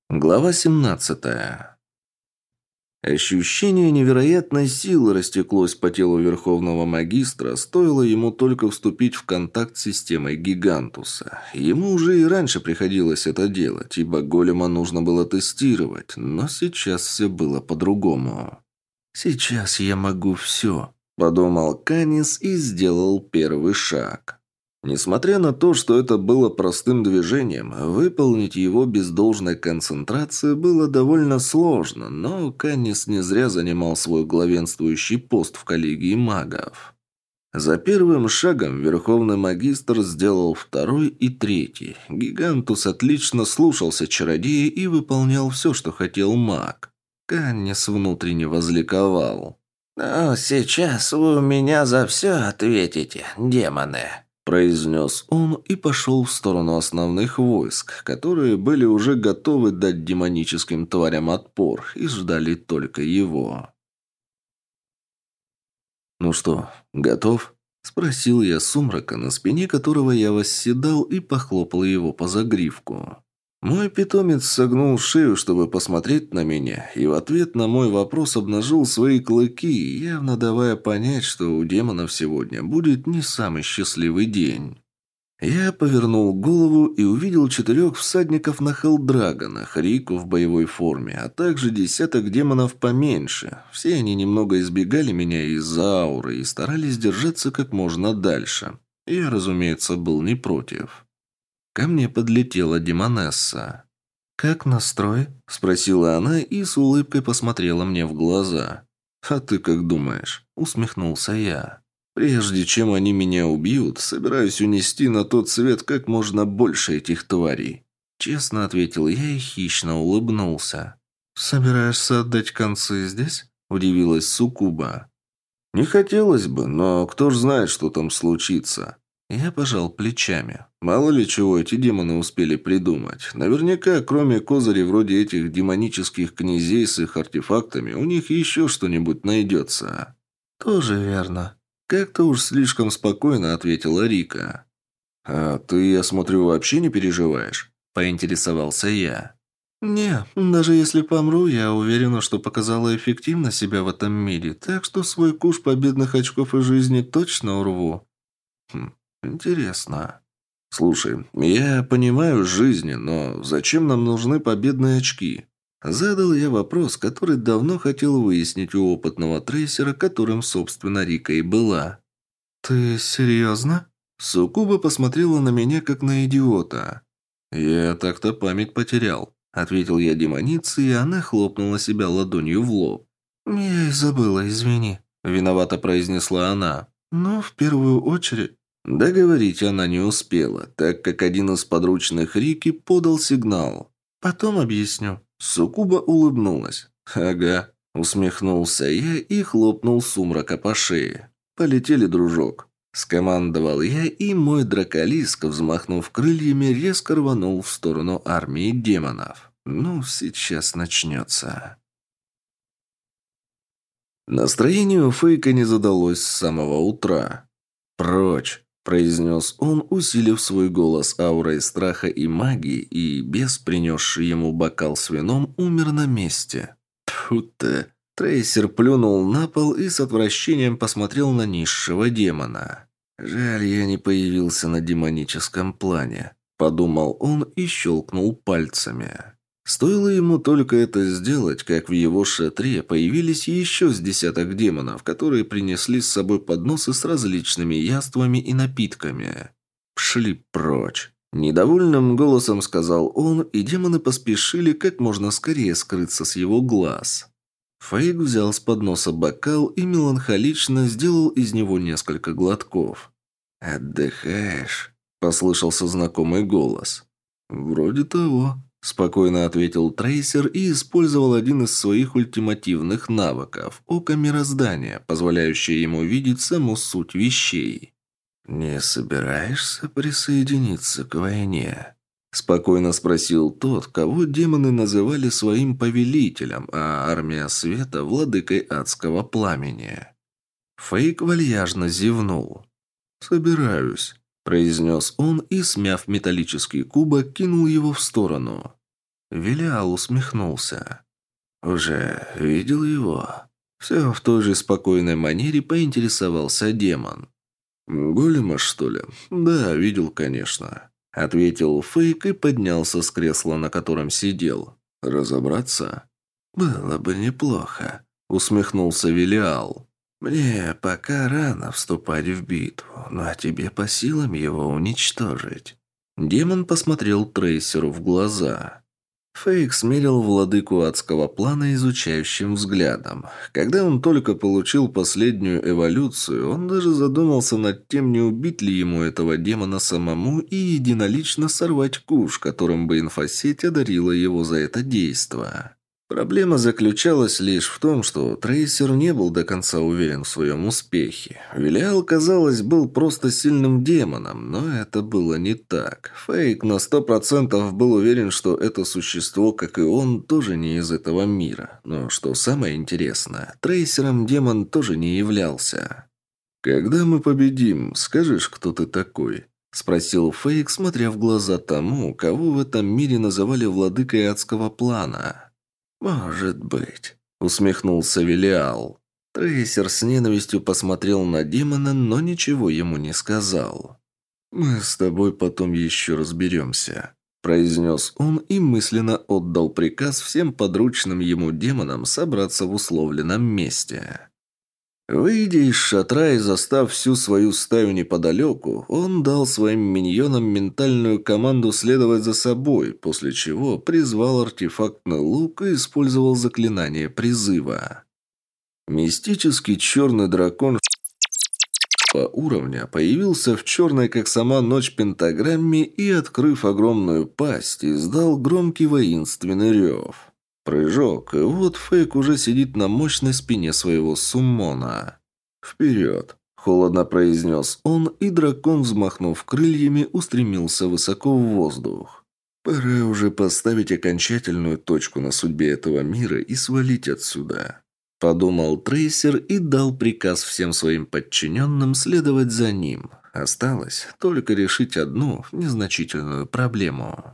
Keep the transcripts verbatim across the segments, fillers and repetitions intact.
Глава семнадцатая. Ощущение невероятной силы растеклось по телу Верховного Магистра, стоило ему только вступить в контакт с системой Гигантуса. Ему уже и раньше приходилось это делать, ибо голема нужно было тестировать, но сейчас все было по-другому. «Сейчас я могу все», – подумал Канис и сделал первый шаг. Несмотря на то, что это было простым движением, выполнить его без должной концентрации было довольно сложно, но Каннис не зря занимал свой главенствующий пост в коллегии магов. За первым шагом Верховный Магистр сделал второй и третий. Гигантус отлично слушался чародея и выполнял все, что хотел маг. Каннис внутренне возликовал. «Ну, сейчас вы у меня за все ответите, демоны», – произнес он и пошел в сторону основных войск, которые были уже готовы дать демоническим тварям отпор и ждали только его. «Ну что, готов?» – спросил я Сумрака, на спине которого я восседал, и похлопал его по загривку. Мой питомец согнул шею, чтобы посмотреть на меня, и в ответ на мой вопрос обнажил свои клыки, явно давая понять, что у демонов сегодня будет не самый счастливый день. Я повернул голову и увидел четырех всадников на хелдрагонах, Рику в боевой форме, а также десяток демонов поменьше. Все они немного избегали меня из-за ауры и старались держаться как можно дальше. Я, разумеется, был не против. Ко мне подлетела демонесса. «Как настрой?» – спросила она и с улыбкой посмотрела мне в глаза. «А ты как думаешь?» – усмехнулся я. «Прежде чем они меня убьют, собираюсь унести на тот свет как можно больше этих тварей». Честно ответил я и хищно улыбнулся. «Собираешься отдать концы здесь?» – удивилась Суккуба. «Не хотелось бы, но кто ж знает, что там случится». Я пожал плечами. Мало ли чего эти демоны успели придумать. Наверняка, кроме козырей вроде этих демонических князей с их артефактами, у них еще что-нибудь найдется. Тоже верно. Как-то уж слишком спокойно ответила Рика. «А ты, я смотрю, вообще не переживаешь?» – поинтересовался я. «Не, даже если помру, я уверена, что показала эффективно себя в этом мире, так что свой куш победных очков и жизни точно урву». Хм. «Интересно. Слушай, я понимаю жизни, но зачем нам нужны победные очки?» Задал я вопрос, который давно хотел выяснить у опытного трейсера, которым, собственно, Рика и была. «Ты серьезно?» Суккуба посмотрела на меня, как на идиота. «Я так-то память потерял», — ответил я демонице, и она хлопнула себя ладонью в лоб. «Я и забыла, извини», — виновато произнесла она. «Но в первую очередь...» Договорить она не успела, так как один из подручных Рики подал сигнал. «Потом объясню». Суккуба улыбнулась. «Ага», — усмехнулся я и хлопнул Сумрака по шее. «Полетели, дружок». Скомандовал я, и мой драколиск, взмахнув крыльями, резко рванул в сторону армии демонов. Ну, сейчас начнется. Настроение у Фейка не задалось с самого утра. «Прочь!» – произнес он, усилив свой голос аурой страха и магии, и бес, принесший ему бокал с вином, умер на месте. Тьфу ты! Трейсер плюнул на пол и с отвращением посмотрел на низшего демона. «Жаль, я не появился на демоническом плане», – подумал он и щелкнул пальцами. Стоило ему только это сделать, как в его шатре появились еще с десяток демонов, которые принесли с собой подносы с различными яствами и напитками. «Пшли прочь!» Недовольным голосом сказал он, и демоны поспешили как можно скорее скрыться с его глаз. Фейк взял с подноса бокал и меланхолично сделал из него несколько глотков. «Отдыхаешь?» – послышался знакомый голос. «Вроде того», – спокойно ответил трейсер и использовал один из своих ультимативных навыков – око мироздания, позволяющее ему видеть саму суть вещей. «Не собираешься присоединиться к войне?» – спокойно спросил тот, кого демоны называли своим повелителем, а армия света – владыкой адского пламени. Фейк вальяжно зевнул. «Собираюсь», – произнес он и, смяв металлический кубок, кинул его в сторону. Велиал усмехнулся. «Уже видел его?» Все в той же спокойной манере поинтересовался демон. «Голема, что ли? Да, видел, конечно», — ответил Фейк и поднялся с кресла, на котором сидел. «Разобраться?» «Было бы неплохо», — усмехнулся Велиал. «Мне пока рано вступать в битву, но тебе по силам его уничтожить». Демон посмотрел Трейсеру в глаза. Фейк смерил владыку адского плана изучающим взглядом. Когда он только получил последнюю эволюцию, он даже задумался над тем, не убить ли ему этого демона самому и единолично сорвать куш, которым бы инфосеть одарила его за это действо. Проблема заключалась лишь в том, что Трейсер не был до конца уверен в своем успехе. Велиал, казалось, был просто сильным демоном, но это было не так. Фейк на сто процентов был уверен, что это существо, как и он, тоже не из этого мира. Но что самое интересное, Трейсером демон тоже не являлся. «Когда мы победим, скажешь, кто ты такой?» — спросил Фейк, смотря в глаза тому, кого в этом мире называли владыкой адского плана. «Может быть», — усмехнулся Велиал. Трейсер с ненавистью посмотрел на демона, но ничего ему не сказал. «Мы с тобой потом еще разберемся», — произнес он и мысленно отдал приказ всем подручным ему демонам собраться в условленном месте. Выйдя из шатра и застав всю свою стаю неподалеку, он дал своим миньонам ментальную команду следовать за собой, после чего призвал артефактный лук и использовал заклинание призыва. Мистический черный дракон по уровня появился в черной, как сама ночь, пентаграмме и, открыв огромную пасть, издал громкий воинственный рев. Прыжок, и вот Фейк уже сидит на мощной спине своего суммона. «Вперед!» – холодно произнес он, и дракон, взмахнув крыльями, устремился высоко в воздух. «Пора уже поставить окончательную точку на судьбе этого мира и свалить отсюда», – подумал Трейсер и дал приказ всем своим подчиненным следовать за ним. Осталось только решить одну незначительную проблему.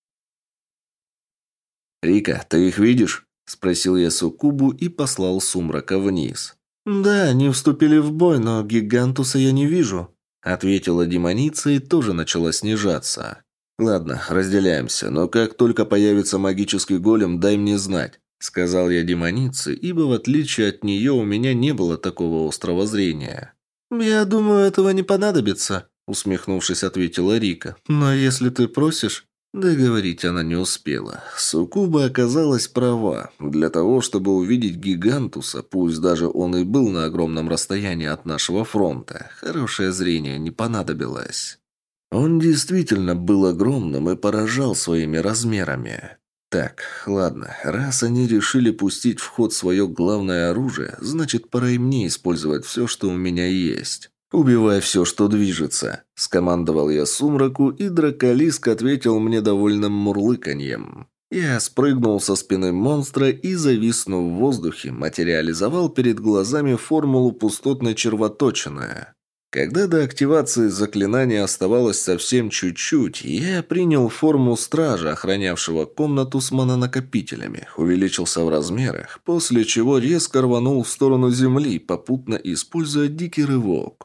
«Рика, ты их видишь?» – спросил я Суккубу и послал Сумрака вниз. «Да, они вступили в бой, но Гигантуса я не вижу», – ответила демоница и тоже начала снижаться. «Ладно, разделяемся, но как только появится магический голем, дай мне знать», – сказал я демонице, ибо в отличие от нее у меня не было такого острого зрения. «Я думаю, этого не понадобится», – усмехнувшись, ответила Рика. «Но если ты просишь...» Договорить она не успела. Суккуба оказалась права. Для того, чтобы увидеть Гигантуса, пусть даже он и был на огромном расстоянии от нашего фронта, хорошее зрение не понадобилось. Он действительно был огромным и поражал своими размерами. Так, ладно, раз они решили пустить в ход свое главное оружие, значит, пора и мне использовать все, что у меня есть. «Убивай все, что движется», – скомандовал я Сумраку, и Драколиск ответил мне довольным мурлыканьем. Я спрыгнул со спины монстра и, зависнув в воздухе, материализовал перед глазами формулу пустотной червоточины. Когда до активации заклинания оставалось совсем чуть-чуть, я принял форму стража, охранявшего комнату с мононакопителями, увеличился в размерах, после чего резко рванул в сторону земли, попутно используя дикий рывок.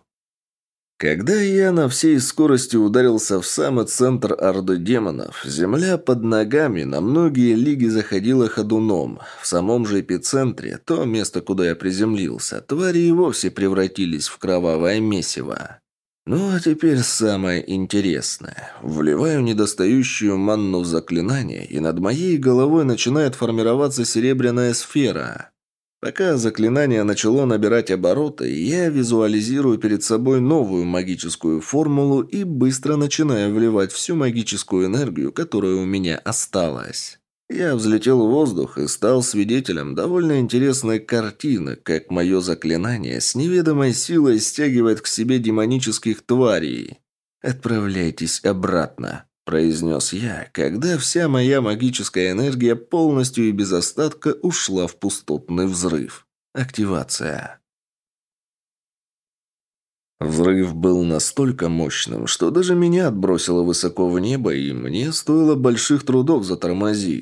Когда я на всей скорости ударился в самый центр орды демонов, земля под ногами на многие лиги заходила ходуном. В самом же эпицентре, то место, куда я приземлился, твари и вовсе превратились в кровавое месиво. Ну а теперь самое интересное. Вливаю недостающую манну в заклинание, и над моей головой начинает формироваться серебряная сфера. Пока заклинание начало набирать обороты, я визуализирую перед собой новую магическую формулу и быстро начинаю вливать всю магическую энергию, которая у меня осталась. Я взлетел в воздух и стал свидетелем довольно интересной картины, как мое заклинание с неведомой силой стягивает к себе демонических тварей. «Отправляйтесь обратно», – произнес я, когда вся моя магическая энергия полностью и без остатка ушла в пустотный взрыв. Активация. Взрыв был настолько мощным, что даже меня отбросило высоко в небо, и мне стоило больших трудов затормозить.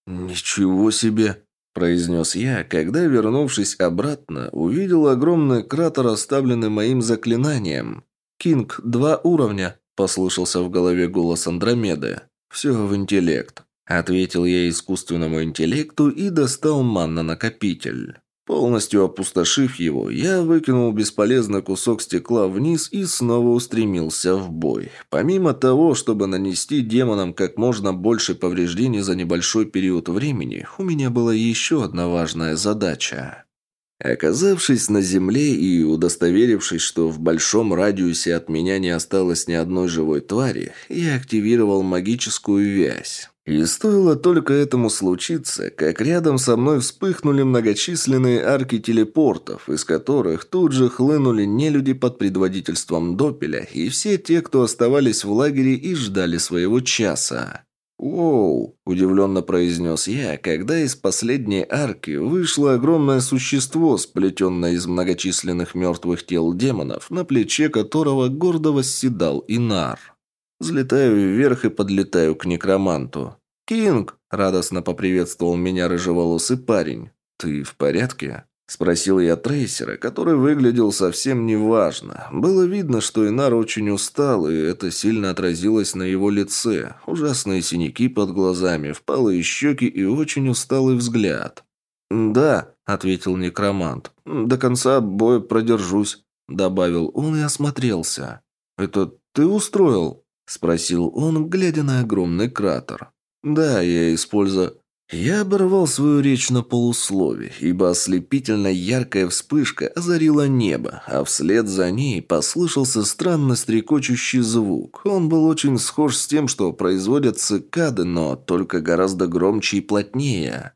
«Ничего себе!» – произнес я, когда, вернувшись обратно, увидел огромный кратер, оставленный моим заклинанием. «Кинг, два уровня», – послышался в голове голос Андромеды. «Все в интеллект», – ответил я искусственному интеллекту и достал манна-накопитель. Полностью опустошив его, я выкинул бесполезный кусок стекла вниз и снова устремился в бой. Помимо того, чтобы нанести демонам как можно больше повреждений за небольшой период времени, у меня была еще одна важная задача. Оказавшись на земле и удостоверившись, что в большом радиусе от меня не осталось ни одной живой твари, я активировал магическую вязь. И стоило только этому случиться, как рядом со мной вспыхнули многочисленные арки телепортов, из которых тут же хлынули нелюди под предводительством Допеля и все те, кто оставались в лагере и ждали своего часа. «Воу!» – удивленно произнес я, когда из последней арки вышло огромное существо, сплетенное из многочисленных мертвых тел демонов, на плече которого гордо восседал Инар. Взлетаю вверх и подлетаю к некроманту. «Кинг!» – радостно поприветствовал меня рыжеволосый парень. «Ты в порядке?» – спросил я трейсера, который выглядел совсем неважно. Было видно, что Инар очень устал, и это сильно отразилось на его лице. Ужасные синяки под глазами, впалые щеки и очень усталый взгляд. «Да», – ответил некромант. «До конца боя продержусь», – добавил он и осмотрелся. «Это ты устроил?» – спросил он, глядя на огромный кратер. «Да, я использую...» Я оборвал свою речь на полуслове, ибо ослепительно яркая вспышка озарила небо, а вслед за ней послышался странно стрекочущий звук. Он был очень схож с тем, что производят цикады, но только гораздо громче и плотнее.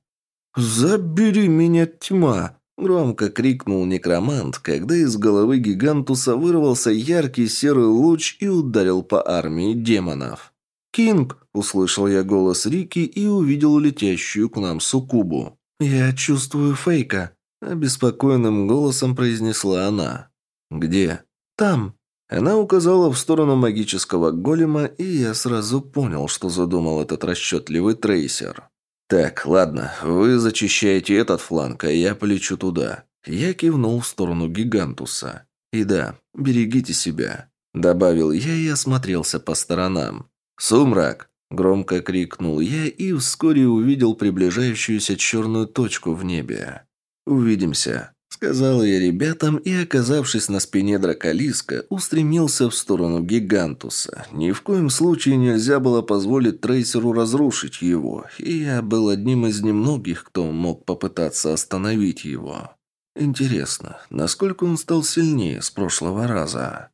«Забери меня, тьма!» – громко крикнул некромант, когда из головы гигантуса вырвался яркий серый луч и ударил по армии демонов. «Кинг!» – услышал я голос Рики и увидел летящую к нам суккубу. «Я чувствую Фейка», – обеспокоенным голосом произнесла она. «Где?» «Там». Она указала в сторону магического голема, и я сразу понял, что задумал этот расчетливый трейсер. «Так, ладно, вы зачищаете этот фланг, а я полечу туда». Я кивнул в сторону гигантуса. «И да, берегите себя», – добавил я и осмотрелся по сторонам. «Сумрак!» – громко крикнул я и вскоре увидел приближающуюся черную точку в небе. «Увидимся», – сказал я ребятам и, оказавшись на спине драколиска, устремился в сторону гигантуса. Ни в коем случае нельзя было позволить трейсеру разрушить его, и я был одним из немногих, кто мог попытаться остановить его. Интересно, насколько он стал сильнее с прошлого раза?